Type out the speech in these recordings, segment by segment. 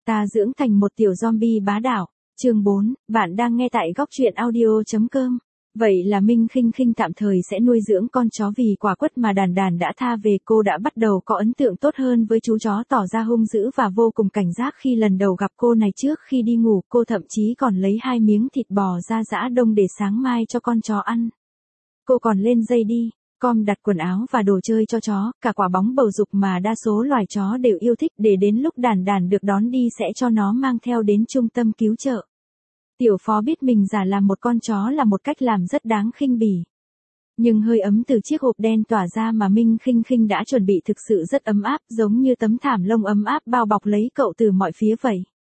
ta dưỡng thành một tiểu zombie bá đạo. Chương 4, bạn đang nghe tại góc truyện audio.com. Vậy là Minh Khinh Khinh tạm thời sẽ nuôi dưỡng con chó vì quả quất mà Đàn Đàn đã tha về. Cô đã bắt đầu có ấn tượng tốt hơn với chú chó, tỏ ra hung dữ và vô cùng cảnh giác khi lần đầu gặp cô này. Trước khi đi ngủ, cô thậm chí còn lấy 2 miếng thịt bò ra giã đông để sáng mai cho con chó ăn. Cô còn lên dây đi com đặt quần áo và đồ chơi cho chó, cả quả bóng bầu dục mà đa số loài chó đều yêu thích, để đến lúc Đàn Đàn được đón đi sẽ cho nó mang theo đến trung tâm cứu trợ. Tiểu Phó biết mình giả làm một con chó là một cách làm rất đáng khinh bỉ. Nhưng hơi ấm từ chiếc hộp đen tỏa ra mà Minh Khinh Khinh đã chuẩn bị thực sự rất ấm áp, giống như tấm thảm lông ấm áp bao bọc lấy cậu từ mọi phía vậy.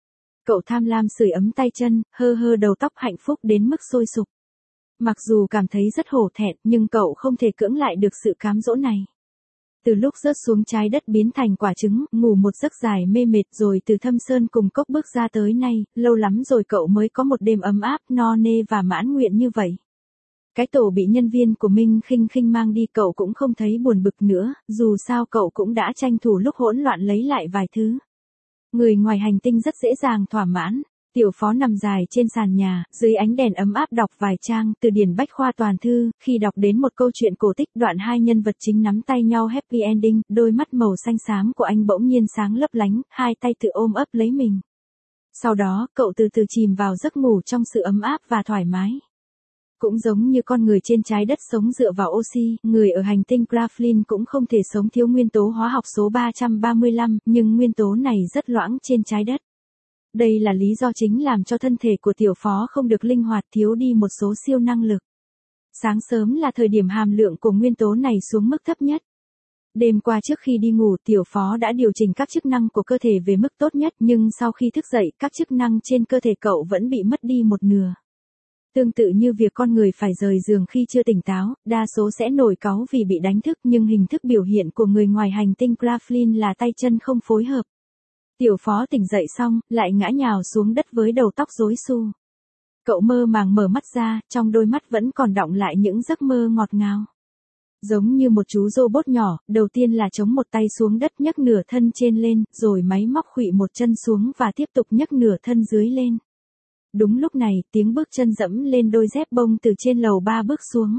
Cậu tham lam sưởi ấm tay chân, hơ đầu tóc hạnh phúc đến mức sôi sục. Mặc dù cảm thấy rất hổ thẹn, nhưng cậu không thể cưỡng lại được sự cám dỗ này. Từ lúc rớt xuống trái đất biến thành quả trứng, ngủ một giấc dài mê mệt rồi từ thâm sơn cùng cốc bước ra tới nay, lâu lắm rồi cậu mới có một đêm ấm áp, no nê và mãn nguyện như vậy. Cái tổ bị nhân viên của Minh Khinh Khinh mang đi cậu cũng không thấy buồn bực nữa, dù sao cậu cũng đã tranh thủ lúc hỗn loạn lấy lại vài thứ. Người ngoài hành tinh rất dễ dàng thỏa mãn. Tiểu Phó nằm dài trên sàn nhà, dưới ánh đèn ấm áp đọc vài trang từ điển bách khoa toàn thư, khi đọc đến một câu chuyện cổ tích đoạn 2 nhân vật chính nắm tay nhau happy ending, đôi mắt màu xanh xám của anh bỗng nhiên sáng lấp lánh, 2 tay tự ôm ấp lấy mình. Sau đó, cậu từ từ chìm vào giấc ngủ trong sự ấm áp và thoải mái. Cũng giống như con người trên trái đất sống dựa vào oxy, người ở hành tinh Graflin cũng không thể sống thiếu nguyên tố hóa học số 335, nhưng nguyên tố này rất loãng trên trái đất. Đây là lý do chính làm cho thân thể của Tiểu Phó không được linh hoạt, thiếu đi một số siêu năng lực. Sáng sớm là thời điểm hàm lượng của nguyên tố này xuống mức thấp nhất. Đêm qua trước khi đi ngủ, Tiểu Phó đã điều chỉnh các chức năng của cơ thể về mức tốt nhất, nhưng sau khi thức dậy, các chức năng trên cơ thể cậu vẫn bị mất đi một nửa. Tương tự như việc con người phải rời giường khi chưa tỉnh táo, đa số sẽ nổi cáu vì bị đánh thức, nhưng hình thức biểu hiện của người ngoài hành tinh Graflin là tay chân không phối hợp. Tiểu Phó tỉnh dậy xong, lại ngã nhào xuống đất với đầu tóc rối xù. Cậu mơ màng mở mắt ra, trong đôi mắt vẫn còn đọng lại những giấc mơ ngọt ngào. Giống như một chú robot nhỏ, đầu tiên là chống một tay xuống đất nhấc nửa thân trên lên, rồi máy móc khuỵu một chân xuống và tiếp tục nhấc nửa thân dưới lên. Đúng lúc này, tiếng bước chân dẫm lên đôi dép bông từ trên lầu 3 bước xuống.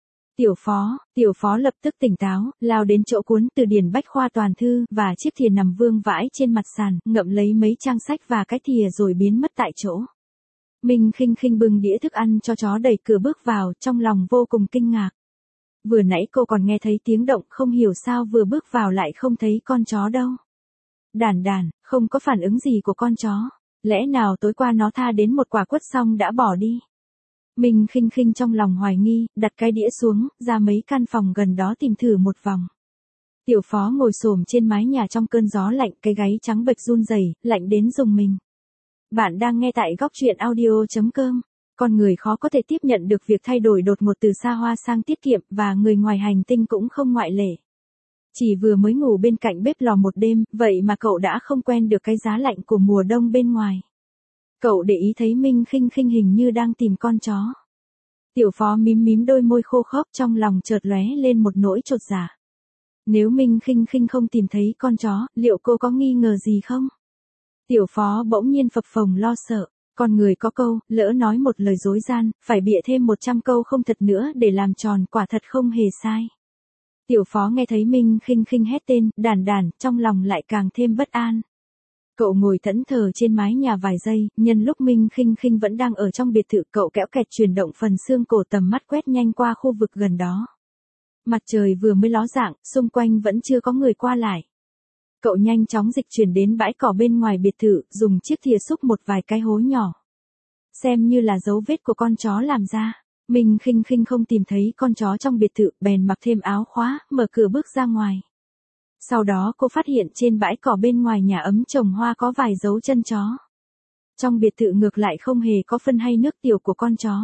Tiểu Phó lập tức tỉnh táo, lao đến chỗ cuốn từ điển bách khoa toàn thư và chiếc thìa nằm vương vãi trên mặt sàn, ngậm lấy mấy trang sách và cái thìa rồi biến mất tại chỗ. Minh Khinh Khinh bưng đĩa thức ăn cho chó đẩy cửa bước vào, trong lòng vô cùng kinh ngạc. Vừa nãy cô còn nghe thấy tiếng động, không hiểu sao vừa bước vào lại không thấy con chó đâu. Đàn Đàn, không có phản ứng gì của con chó. Lẽ nào tối qua nó tha đến một quả quất xong đã bỏ đi? Minh Khinh Khinh trong lòng hoài nghi, đặt cái đĩa xuống, ra mấy căn phòng gần đó tìm thử một vòng. Tiểu Phó ngồi xổm trên mái nhà trong cơn gió lạnh, cái gáy trắng bệch run rẩy, lạnh đến rùng mình. Bạn đang nghe tại góc truyện audio.com. Con người khó có thể tiếp nhận được việc thay đổi đột ngột từ xa hoa sang tiết kiệm, và người ngoài hành tinh cũng không ngoại lệ. Chỉ vừa mới ngủ bên cạnh bếp lò một đêm, vậy mà cậu đã không quen được cái giá lạnh của mùa đông bên ngoài. Cậu để ý thấy Minh Khinh Khinh hình như đang tìm con chó. Tiểu Phó mím đôi môi khô khốc, trong lòng chợt lóe lên một nỗi chột dạ. Nếu Minh Khinh Khinh không tìm thấy con chó, liệu cô có nghi ngờ gì không? Tiểu Phó bỗng nhiên phập phồng lo sợ. Con người có câu, lỡ nói một lời dối gian, phải bịa thêm 100 câu không thật nữa để làm tròn, quả thật không hề sai. Tiểu Phó nghe thấy Minh Khinh Khinh hét tên, Đàn Đàn, trong lòng lại càng thêm bất an. Cậu ngồi thẫn thờ trên mái nhà vài giây, nhân lúc Minh Khinh Khinh vẫn đang ở trong biệt thự, cậu kéo kẹt chuyển động phần xương cổ, tầm mắt quét nhanh qua khu vực gần đó. Mặt trời vừa mới ló dạng, xung quanh vẫn chưa có người qua lại. Cậu nhanh chóng dịch chuyển đến bãi cỏ bên ngoài biệt thự, dùng chiếc thìa xúc một vài cái hố nhỏ. Xem như là dấu vết của con chó làm ra. Minh Khinh Khinh không tìm thấy con chó trong biệt thự, bèn mặc thêm áo khóa, mở cửa bước ra ngoài. Sau đó cô phát hiện trên bãi cỏ bên ngoài nhà ấm trồng hoa có vài dấu chân chó. Trong biệt thự ngược lại không hề có phân hay nước tiểu của con chó.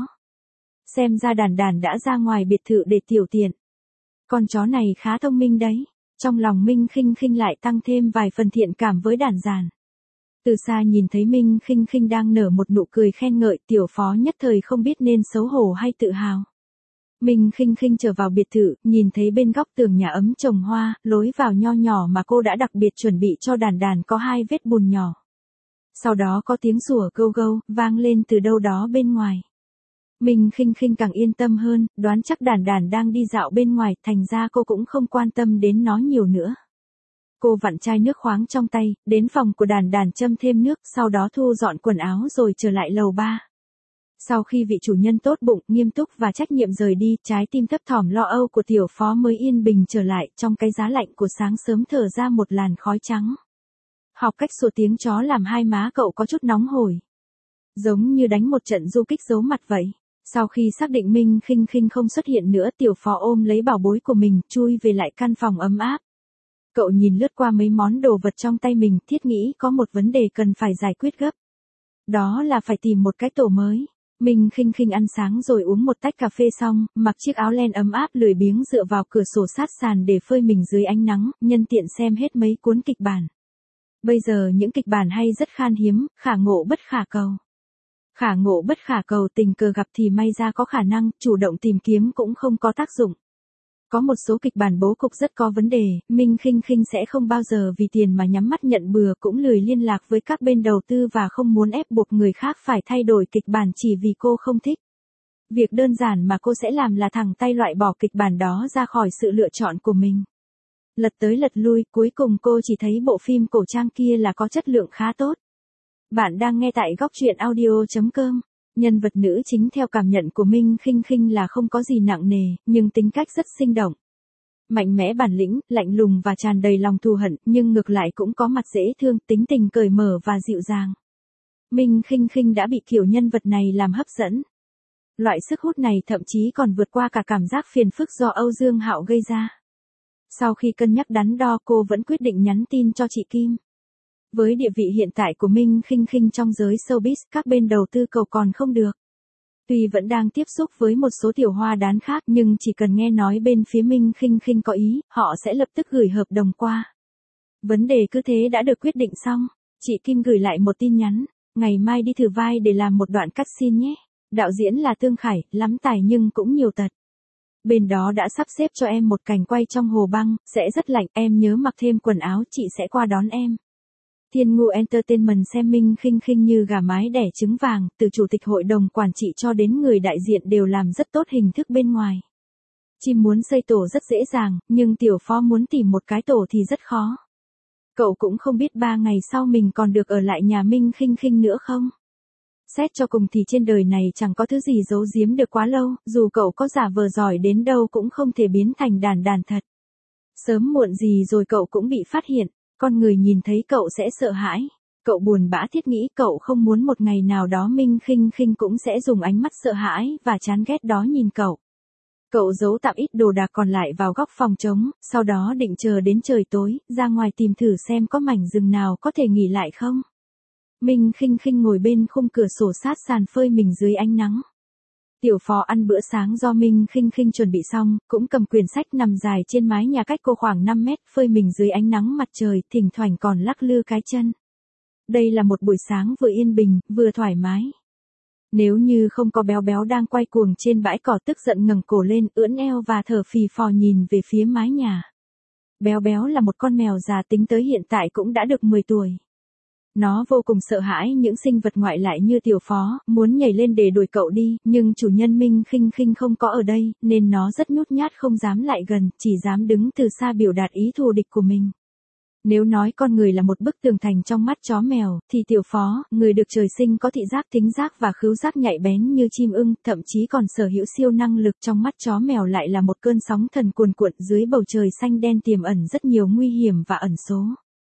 Xem ra Đàn Đàn đã ra ngoài biệt thự để tiểu tiện. Con chó này khá thông minh đấy. Trong lòng Minh Khinh Khinh lại tăng thêm vài phần thiện cảm với Đàn Dàn. Từ xa nhìn thấy Minh Khinh Khinh đang nở một nụ cười khen ngợi, Tiểu Phó nhất thời không biết nên xấu hổ hay tự hào. Minh Khinh Khinh trở vào biệt thự, nhìn thấy bên góc tường nhà ấm trồng hoa, lối vào nho nhỏ mà cô đã đặc biệt chuẩn bị cho Đàn Đàn có 2 vết bùn nhỏ. Sau đó có tiếng sủa gâu gâu, vang lên từ đâu đó bên ngoài. Minh Khinh Khinh càng yên tâm hơn, đoán chắc Đàn Đàn đang đi dạo bên ngoài, thành ra cô cũng không quan tâm đến nó nhiều nữa. Cô vặn chai nước khoáng trong tay, đến phòng của Đàn Đàn châm thêm nước, sau đó thu dọn quần áo rồi trở lại lầu 3. Sau khi vị chủ nhân tốt bụng, nghiêm túc và trách nhiệm rời đi, trái tim thấp thỏm lo âu của tiểu phó mới yên bình trở lại, trong cái giá lạnh của sáng sớm thở ra một làn khói trắng. Học cách sủa tiếng chó làm hai má cậu có chút nóng hổi. Giống như đánh một trận du kích giấu mặt vậy. Sau khi xác định Minh Khinh Khinh không xuất hiện nữa, tiểu phó ôm lấy bảo bối của mình, chui về lại căn phòng ấm áp. Cậu nhìn lướt qua mấy món đồ vật trong tay mình, thiết nghĩ có một vấn đề cần phải giải quyết gấp. Đó là phải tìm một cái tổ mới. Minh Khinh Khinh ăn sáng rồi uống một tách cà phê xong, mặc chiếc áo len ấm áp lười biếng dựa vào cửa sổ sát sàn để phơi mình dưới ánh nắng, nhân tiện xem hết mấy cuốn kịch bản. Bây giờ những kịch bản hay rất khan hiếm, khả ngộ bất khả cầu. Khả ngộ bất khả cầu, tình cờ gặp thì may ra có khả năng, chủ động tìm kiếm cũng không có tác dụng. Có một số kịch bản bố cục rất có vấn đề, Minh Khinh Khinh sẽ không bao giờ vì tiền mà nhắm mắt nhận bừa, cũng lười liên lạc với các bên đầu tư và không muốn ép buộc người khác phải thay đổi kịch bản chỉ vì cô không thích. Việc đơn giản mà cô sẽ làm là thẳng tay loại bỏ kịch bản đó ra khỏi sự lựa chọn của mình. Lật tới lật lui, cuối cùng cô chỉ thấy bộ phim cổ trang kia là có chất lượng khá tốt. Bạn đang nghe tại góc truyện audio.com. Nhân vật nữ chính theo cảm nhận của Minh Khinh Khinh là không có gì nặng nề, nhưng tính cách rất sinh động. Mạnh mẽ bản lĩnh, lạnh lùng và tràn đầy lòng thù hận, nhưng ngược lại cũng có mặt dễ thương, tính tình cởi mở và dịu dàng. Minh Khinh Khinh đã bị kiểu nhân vật này làm hấp dẫn. Loại sức hút này thậm chí còn vượt qua cả cảm giác phiền phức do Âu Dương Hạo gây ra. Sau khi cân nhắc đắn đo, cô vẫn quyết định nhắn tin cho chị Kim. Với địa vị hiện tại của Minh Khinh Khinh trong giới showbiz, các bên đầu tư cầu còn không được. Tuy vẫn đang tiếp xúc với một số tiểu hoa đán khác, nhưng chỉ cần nghe nói bên phía Minh Khinh Khinh có ý, họ sẽ lập tức gửi hợp đồng qua. Vấn đề cứ thế đã được quyết định xong. Chị Kim gửi lại một tin nhắn, ngày mai đi thử vai để làm một đoạn cutscene nhé. Đạo diễn là Tương Khải, lắm tài nhưng cũng nhiều tật. Bên đó đã sắp xếp cho em một cảnh quay trong hồ băng, sẽ rất lạnh, em nhớ mặc thêm quần áo, chị sẽ qua đón em. Thiên Ngu Entertainment xem Minh Khinh Khinh như gà mái đẻ trứng vàng, từ chủ tịch hội đồng quản trị cho đến người đại diện đều làm rất tốt hình thức bên ngoài. Chim muốn xây tổ rất dễ dàng, nhưng tiểu phó muốn tìm một cái tổ thì rất khó. Cậu cũng không biết 3 ngày sau mình còn được ở lại nhà Minh Khinh Khinh nữa không? Xét cho cùng thì trên đời này chẳng có thứ gì giấu giếm được quá lâu, dù cậu có giả vờ giỏi đến đâu cũng không thể biến thành Đàn Đàn thật. Sớm muộn gì rồi cậu cũng bị phát hiện. Con người nhìn thấy cậu sẽ sợ hãi. Cậu buồn bã thiết nghĩ cậu không muốn một ngày nào đó Minh Khinh Khinh cũng sẽ dùng ánh mắt sợ hãi và chán ghét đó nhìn cậu. Cậu giấu tạm ít đồ đạc còn lại vào góc phòng trống, sau đó định chờ đến trời tối, ra ngoài tìm thử xem có mảnh rừng nào có thể nghỉ lại không. Minh Khinh Khinh ngồi bên khung cửa sổ sát sàn phơi mình dưới ánh nắng. Tiểu phó ăn bữa sáng do Minh Khinh Khinh chuẩn bị xong, cũng cầm quyển sách nằm dài trên mái nhà cách cô khoảng 5 mét, phơi mình dưới ánh nắng mặt trời, thỉnh thoảng còn lắc lư cái chân. Đây là một buổi sáng vừa yên bình, vừa thoải mái. Nếu như không có Béo Béo đang quay cuồng trên bãi cỏ tức giận ngẩng cổ lên, ưỡn eo và thở phì phò nhìn về phía mái nhà. Béo Béo là một con mèo già, tính tới hiện tại cũng đã được 10 tuổi. Nó vô cùng sợ hãi những sinh vật ngoại lại như tiểu phó, muốn nhảy lên để đuổi cậu đi, nhưng chủ nhân Minh Khinh Khinh không có ở đây, nên nó rất nhút nhát không dám lại gần, chỉ dám đứng từ xa biểu đạt ý thù địch của mình. Nếu nói con người là một bức tường thành trong mắt chó mèo, thì tiểu phó, người được trời sinh có thị giác thính giác và khứu giác nhạy bén như chim ưng, thậm chí còn sở hữu siêu năng lực, trong mắt chó mèo lại là một cơn sóng thần cuồn cuộn dưới bầu trời xanh đen tiềm ẩn rất nhiều nguy hiểm và ẩn số.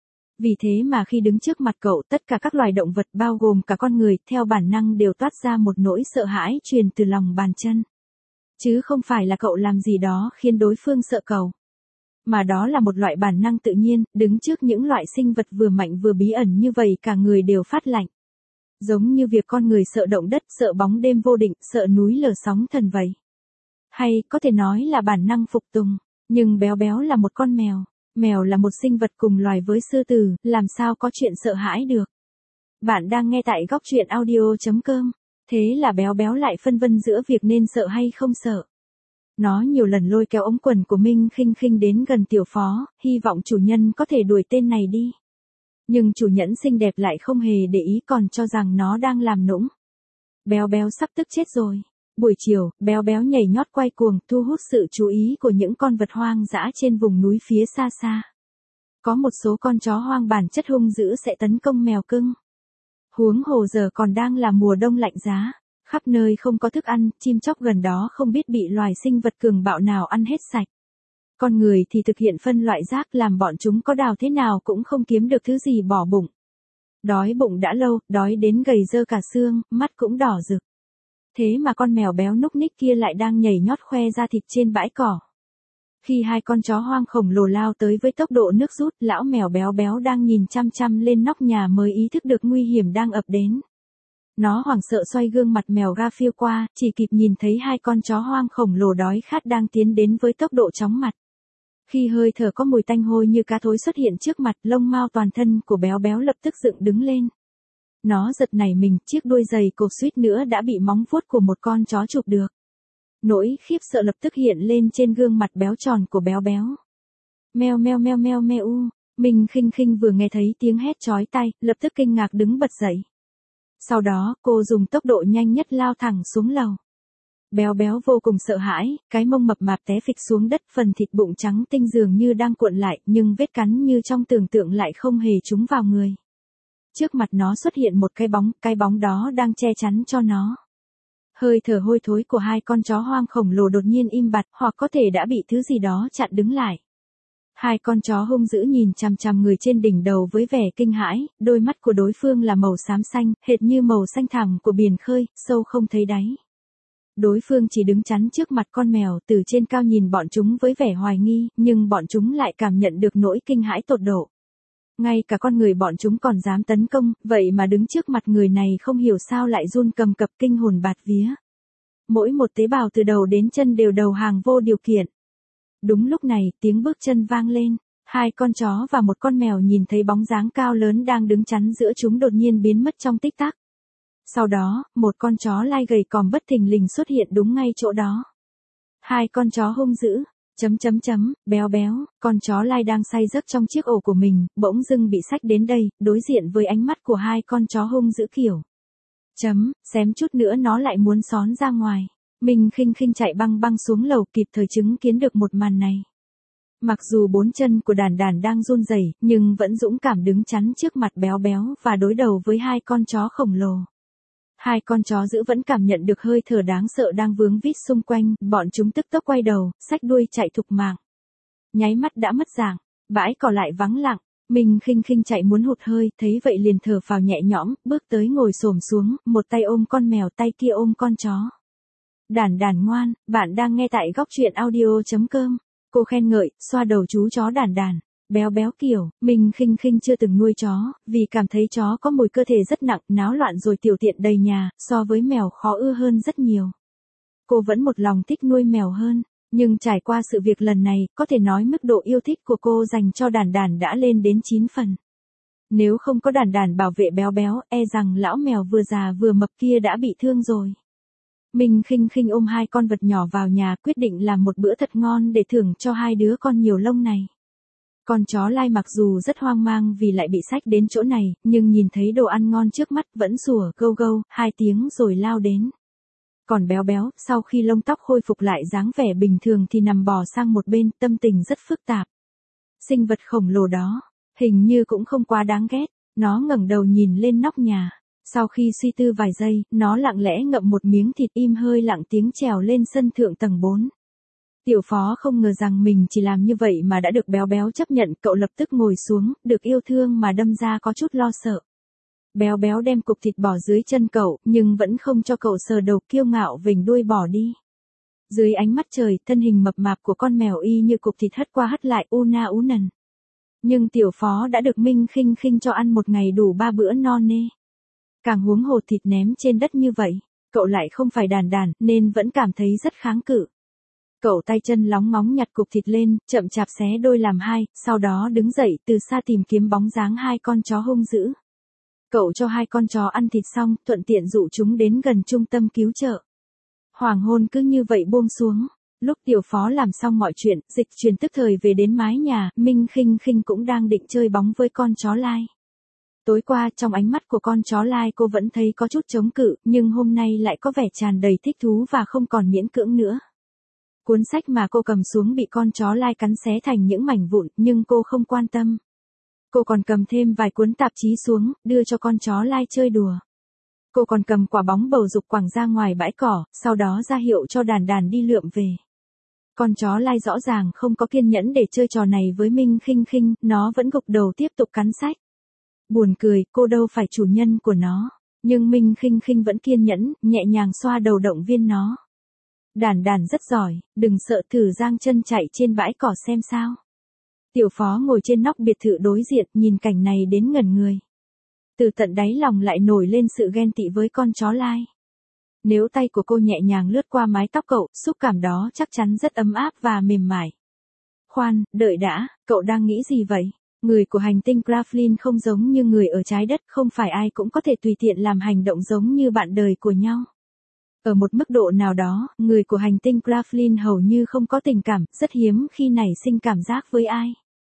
Vì thế mà khi đứng trước mặt cậu, tất cả các loài động vật bao gồm cả con người, theo bản năng đều toát ra một nỗi sợ hãi truyền từ lòng bàn chân. Chứ không phải là cậu làm gì đó khiến đối phương sợ cậu. Mà đó là một loại bản năng tự nhiên, đứng trước những loại sinh vật vừa mạnh vừa bí ẩn như vậy cả người đều phát lạnh. Giống như việc con người sợ động đất, sợ bóng đêm vô định, sợ núi lở sóng thần vậy. Hay, có thể nói là bản năng phục tùng. Nhưng Béo Béo là một con mèo. Mèo là một sinh vật cùng loài với sư tử, làm sao có chuyện sợ hãi được. Bạn đang nghe tại góc truyện audio.com. Thế là Béo Béo lại phân vân giữa việc nên sợ hay không sợ. Nó nhiều lần lôi kéo ống quần của Minh Khinh Khinh đến gần tiểu phó, hy vọng chủ nhân có thể đuổi tên này đi. Nhưng chủ nhẫn xinh đẹp lại không hề để ý còn cho rằng nó đang làm nũng. Béo béo sắp tức chết rồi. Buổi chiều, béo béo nhảy nhót quay cuồng thu hút sự chú ý của những con vật hoang dã trên vùng núi phía xa xa. Có một số con chó hoang bản chất hung dữ sẽ tấn công mèo cưng. Huống hồ giờ còn đang là mùa đông lạnh giá, khắp nơi không có thức ăn, chim chóc gần đó không biết bị loài sinh vật cường bạo nào ăn hết sạch. Con người thì thực hiện phân loại rác làm bọn chúng có đào thế nào cũng không kiếm được thứ gì bỏ bụng. Đói bụng đã lâu, đói đến gầy dơ cả xương, mắt cũng đỏ rực. Thế mà con mèo béo núc ních kia lại đang nhảy nhót khoe ra thịt trên bãi cỏ. Khi hai con chó hoang khổng lồ lao tới với tốc độ nước rút, lão mèo béo béo đang nhìn chăm chăm lên nóc nhà mới ý thức được nguy hiểm đang ập đến. Nó hoảng sợ xoay gương mặt mèo Garfield qua, chỉ kịp nhìn thấy hai con chó hoang khổng lồ đói khát đang tiến đến với tốc độ chóng mặt. Khi hơi thở có mùi tanh hôi như cá thối xuất hiện trước mặt, lông mao toàn thân của béo béo lập tức dựng đứng lên. Nó giật nảy mình, chiếc đuôi giày cộp suýt nữa đã bị móng vuốt của một con chó chụp được. Nỗi khiếp sợ lập tức hiện lên trên gương mặt béo tròn của béo béo. Meo meo meo meo meo u. Mình khinh khinh vừa nghe thấy tiếng hét chói tai, lập tức kinh ngạc đứng bật dậy. Sau đó, cô dùng tốc độ nhanh nhất lao thẳng xuống lầu. Béo béo vô cùng sợ hãi, cái mông mập mạp té phịch xuống đất, phần thịt bụng trắng tinh dường như đang cuộn lại, nhưng vết cắn như trong tưởng tượng lại không hề trúng vào người. Trước mặt nó xuất hiện một cái bóng đó đang che chắn cho nó. Hơi thở hôi thối của hai con chó hoang khổng lồ đột nhiên im bặt, hoặc có thể đã bị thứ gì đó chặn đứng lại. Hai con chó hung dữ nhìn chằm chằm người trên đỉnh đầu với vẻ kinh hãi, đôi mắt của đối phương là màu xám xanh, hệt như màu xanh thẳm của biển khơi, sâu không thấy đáy. Đối phương chỉ đứng chắn trước mặt con mèo, từ trên cao nhìn bọn chúng với vẻ hoài nghi, nhưng bọn chúng lại cảm nhận được nỗi kinh hãi tột độ. Ngay cả con người bọn chúng còn dám tấn công, vậy mà đứng trước mặt người này không hiểu sao lại run cầm cập kinh hồn bạt vía. Mỗi một tế bào từ đầu đến chân đều đầu hàng vô điều kiện. Đúng lúc này, tiếng bước chân vang lên, hai con chó và một con mèo nhìn thấy bóng dáng cao lớn đang đứng chắn giữa chúng đột nhiên biến mất trong tích tắc. Sau đó, một con chó lai gầy còm bất thình lình xuất hiện đúng ngay chỗ đó. Hai con chó hung dữ. Béo béo, con chó lai đang say giấc trong chiếc ổ của mình, bỗng dưng bị xách đến đây, đối diện với ánh mắt của hai con chó hung dữ kiểu. Xém chút nữa nó lại muốn xón ra ngoài. Mình khinh khinh chạy băng băng xuống lầu kịp thời chứng kiến được một màn này. Mặc dù bốn chân của đàn đàn đang run rẩy, nhưng vẫn dũng cảm đứng chắn trước mặt béo béo và đối đầu với hai con chó khổng lồ. Hai con chó dữ vẫn cảm nhận được hơi thở đáng sợ đang vướng vít xung quanh, bọn chúng tức tốc quay đầu, xách đuôi chạy thục mạng. Nháy mắt đã mất dạng, bãi cỏ lại vắng lặng, mình khinh khinh chạy muốn hụt hơi, thấy vậy liền thở phào nhẹ nhõm, bước tới ngồi xổm xuống, một tay ôm con mèo tay kia ôm con chó. Đàn đàn ngoan, bạn đang nghe tại góc truyện audio.com. Cô khen ngợi, xoa đầu chú chó đàn đàn. Béo béo kiểu, mình khinh khinh chưa từng nuôi chó, vì cảm thấy chó có mùi cơ thể rất nặng, náo loạn rồi tiểu tiện đầy nhà, so với mèo khó ưa hơn rất nhiều. Cô vẫn một lòng thích nuôi mèo hơn, nhưng trải qua sự việc lần này, có thể nói mức độ yêu thích của cô dành cho đàn đàn đã lên đến 9 phần. Nếu không có đàn đàn bảo vệ béo béo, e rằng lão mèo vừa già vừa mập kia đã bị thương rồi. Mình khinh khinh ôm hai con vật nhỏ vào nhà, quyết định làm một bữa thật ngon để thưởng cho hai đứa con nhiều lông này. Con chó lai mặc dù rất hoang mang vì lại bị xách đến chỗ này, nhưng nhìn thấy đồ ăn ngon trước mắt vẫn sủa gâu gâu, 2 tiếng rồi lao đến. Còn béo béo, sau khi lông tóc khôi phục lại dáng vẻ bình thường thì nằm bò sang một bên, tâm tình rất phức tạp. Sinh vật khổng lồ đó, hình như cũng không quá đáng ghét, nó ngẩng đầu nhìn lên nóc nhà. Sau khi suy tư vài giây, nó lặng lẽ ngậm một miếng thịt im hơi lặng tiếng trèo lên sân thượng tầng 4. Tiểu phó không ngờ rằng mình chỉ làm như vậy mà đã được béo béo chấp nhận, cậu lập tức ngồi xuống, được yêu thương mà đâm ra có chút lo sợ. Béo béo đem cục thịt bỏ dưới chân cậu, nhưng vẫn không cho cậu sờ đầu, kiêu ngạo vểnh đuôi bỏ đi. Dưới ánh mắt trời, thân hình mập mạp của con mèo y như cục thịt hất qua hất lại, u na ú nần. Nhưng tiểu phó đã được Minh khinh khinh cho ăn một ngày đủ 3 bữa no nê. Càng huống hồ thịt ném trên đất như vậy, cậu lại không phải đàn đàn, nên vẫn cảm thấy rất kháng cự. Cậu tay chân lóng ngóng nhặt cục thịt lên, chậm chạp xé đôi làm hai, sau đó đứng dậy từ xa tìm kiếm bóng dáng hai con chó hung dữ. Cậu cho hai con chó ăn thịt xong, thuận tiện dụ chúng đến gần trung tâm cứu trợ. Hoàng hôn cứ như vậy buông xuống. Lúc tiểu phó làm xong mọi chuyện, dịch chuyển tức thời về đến mái nhà, Minh khinh khinh cũng đang định chơi bóng với con chó lai. Tối qua trong ánh mắt của con chó lai cô vẫn thấy có chút chống cự, nhưng hôm nay lại có vẻ tràn đầy thích thú và không còn miễn cưỡng nữa. Cuốn sách mà cô cầm xuống bị con chó lai cắn xé thành những mảnh vụn, nhưng cô không quan tâm. Cô còn cầm thêm vài cuốn tạp chí xuống, đưa cho con chó lai chơi đùa. Cô còn cầm quả bóng bầu dục quẳng ra ngoài bãi cỏ, sau đó ra hiệu cho đàn đàn đi lượm về. Con chó lai rõ ràng không có kiên nhẫn để chơi trò này với Minh Khinh Khinh, nó vẫn gục đầu tiếp tục cắn sách. Buồn cười, cô đâu phải chủ nhân của nó. Nhưng Minh Khinh Khinh vẫn kiên nhẫn, nhẹ nhàng xoa đầu động viên nó. Đàn đàn rất giỏi, đừng sợ, thử giang chân chạy trên bãi cỏ xem sao. Tiểu Phó ngồi trên nóc biệt thự đối diện, nhìn cảnh này đến ngẩn người. Từ tận đáy lòng lại nổi lên sự ghen tị với con chó lai. Nếu tay của cô nhẹ nhàng lướt qua mái tóc cậu, xúc cảm đó chắc chắn rất ấm áp và mềm mại. Khoan, đợi đã, cậu đang nghĩ gì vậy? Người của hành tinh Graflin không giống như người ở trái đất, không phải ai cũng có thể tùy tiện làm hành động giống như bạn đời của nhau. Ở một mức độ nào đó, người của hành tinh Graflin hầu như không có tình cảm, rất hiếm khi nảy sinh cảm giác với ai.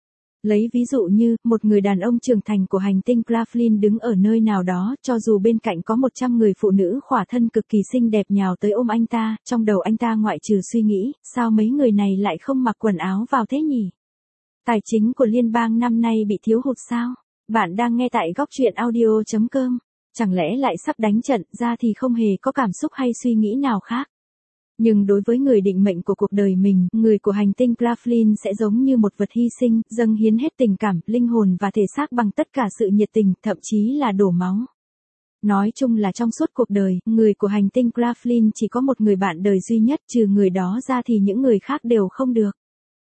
Lấy ví dụ như, một người đàn ông trưởng thành của hành tinh Graflin đứng ở nơi nào đó, cho dù bên cạnh có 100 người phụ nữ khỏa thân cực kỳ xinh đẹp nhào tới ôm anh ta, trong đầu anh ta ngoại trừ suy nghĩ, sao mấy người này lại không mặc quần áo vào thế nhỉ? Tài chính của liên bang năm nay bị thiếu hụt sao? Bạn đang nghe tại góc truyện audio.com. Chẳng lẽ lại sắp đánh trận ra thì không hề có cảm xúc hay suy nghĩ nào khác? Nhưng đối với người định mệnh của cuộc đời mình, người của hành tinh Graflin sẽ giống như một vật hy sinh, dâng hiến hết tình cảm, linh hồn và thể xác bằng tất cả sự nhiệt tình, thậm chí là đổ máu. Nói chung là trong suốt cuộc đời, người của hành tinh Graflin chỉ có một người bạn đời duy nhất, trừ người đó ra thì những người khác đều không được.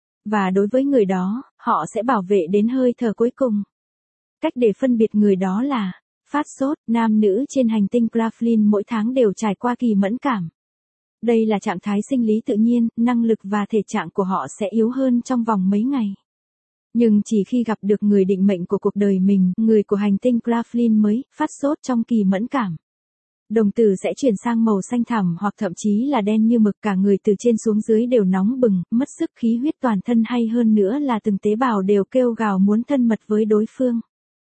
Và đối với người đó, họ sẽ bảo vệ đến hơi thở cuối cùng. Cách để phân biệt người đó là phát sốt. Nam nữ trên hành tinh Graflin mỗi tháng đều trải qua kỳ mẫn cảm. Đây là trạng thái sinh lý tự nhiên, năng lực và thể trạng của họ sẽ yếu hơn trong vòng mấy ngày. Nhưng chỉ khi gặp được người định mệnh của cuộc đời mình, người của hành tinh Graflin mới phát sốt trong kỳ mẫn cảm. Đồng tử sẽ chuyển sang màu xanh thẳm hoặc thậm chí là đen như mực, cả người từ trên xuống dưới đều nóng bừng, mất sức, khí huyết toàn thân, hay hơn nữa là từng tế bào đều kêu gào muốn thân mật với đối phương.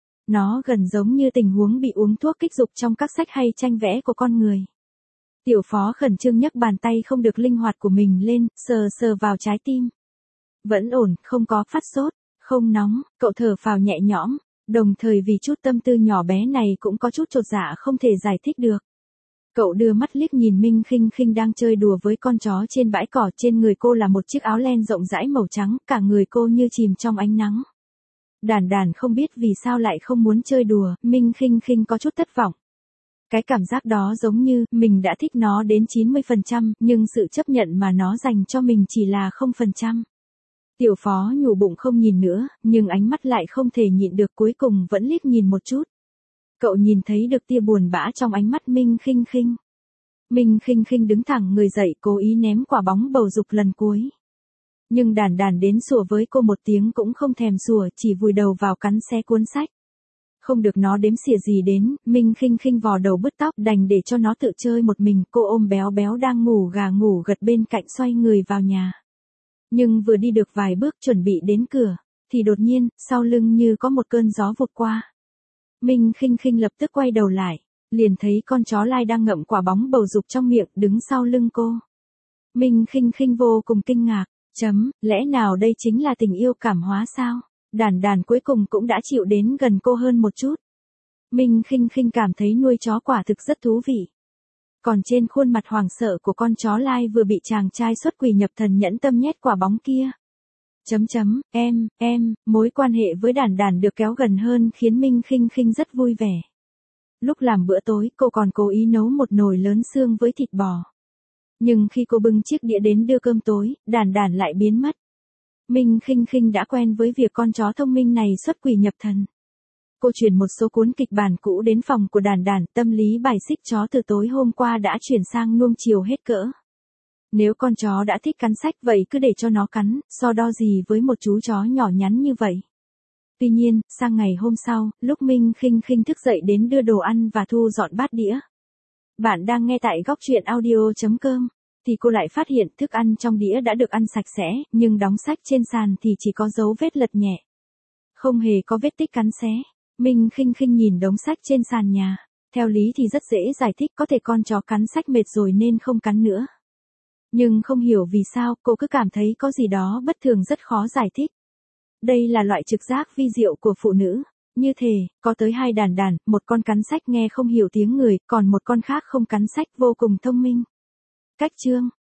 Nó gần giống như tình huống bị uống thuốc kích dục trong các sách hay tranh vẽ của con người. Tiểu Phó khẩn trương nhấc bàn tay không được linh hoạt của mình lên, sờ sờ vào trái tim. Vẫn ổn, không có phát sốt, không nóng, cậu thở phào nhẹ nhõm, đồng thời vì chút tâm tư nhỏ bé này cũng có chút chột dạ không thể giải thích được. Cậu đưa mắt liếc nhìn Minh Khinh Khinh đang chơi đùa với con chó trên bãi cỏ, trên người cô là một chiếc áo len rộng rãi màu trắng, cả người cô như chìm trong ánh nắng. Đàn đàn không biết vì sao lại không muốn chơi đùa, Minh Khinh Khinh có chút thất vọng. Cái cảm giác đó giống như, mình đã thích nó đến 90%, nhưng sự chấp nhận mà nó dành cho mình chỉ là 0%. Tiểu Phó nhủ bụng không nhìn nữa, nhưng ánh mắt lại không thể nhịn được, cuối cùng vẫn liếc nhìn một chút. Cậu nhìn thấy được tia buồn bã trong ánh mắt Minh Khinh Khinh. Minh Khinh Khinh đứng thẳng người dậy, cố ý ném quả bóng bầu dục lần cuối. Nhưng đàn đàn đến sủa với cô một tiếng cũng không thèm sủa, chỉ vùi đầu vào cắn xé cuốn sách. Không được nó đếm xỉa gì đến, Minh Khinh Khinh vò đầu bứt tóc, đành để cho nó tự chơi một mình. Cô ôm béo béo đang ngủ gà ngủ gật bên cạnh, xoay người vào nhà. Nhưng vừa đi được vài bước chuẩn bị đến cửa, thì đột nhiên, sau lưng như có một cơn gió vụt qua. Minh Khinh Khinh lập tức quay đầu lại, liền thấy con chó lai đang ngậm quả bóng bầu dục trong miệng, đứng sau lưng cô. Minh Khinh Khinh vô cùng kinh ngạc, lẽ nào đây chính là tình yêu cảm hóa sao? Đàn đàn cuối cùng cũng đã chịu đến gần cô hơn một chút. Minh Khinh Khinh cảm thấy nuôi chó quả thực rất thú vị. Còn trên khuôn mặt hoảng sợ của con chó lai vừa bị chàng trai xuất quỷ nhập thần nhẫn tâm nhét quả bóng kia. Mối quan hệ với đàn đàn được kéo gần hơn khiến Minh Khinh Khinh rất vui vẻ. Lúc làm bữa tối, cô còn cố ý nấu một nồi lớn xương với thịt bò. Nhưng khi cô bưng chiếc đĩa đến đưa cơm tối, đàn đàn lại biến mất. Minh Khinh Khinh đã quen với việc con chó thông minh này xuất quỷ nhập thần. Cô chuyển một số cuốn kịch bản cũ đến phòng của đàn đàn, tâm lý bài xích chó từ tối hôm qua đã chuyển sang nuông chiều hết cỡ. Nếu con chó đã thích cắn sách vậy cứ để cho nó cắn, so đo gì với một chú chó nhỏ nhắn như vậy. Tuy nhiên, sang ngày hôm sau, lúc Minh Khinh Khinh thức dậy đến đưa đồ ăn và thu dọn bát đĩa. Bạn đang nghe tại góc truyện audio.com. Thì cô lại phát hiện thức ăn trong đĩa đã được ăn sạch sẽ, nhưng đóng sách trên sàn thì chỉ có dấu vết lật nhẹ. Không hề có vết tích cắn xé. Minh khinh khinh nhìn đống sách trên sàn nhà. Theo lý thì rất dễ giải thích, có thể con chó cắn sách mệt rồi nên không cắn nữa. Nhưng không hiểu vì sao, cô cứ cảm thấy có gì đó bất thường rất khó giải thích. Đây là loại trực giác vi diệu của phụ nữ. Như thế, có tới 2 đàn đàn, một con cắn sách nghe không hiểu tiếng người, còn một con khác không cắn sách vô cùng thông minh. Cách chương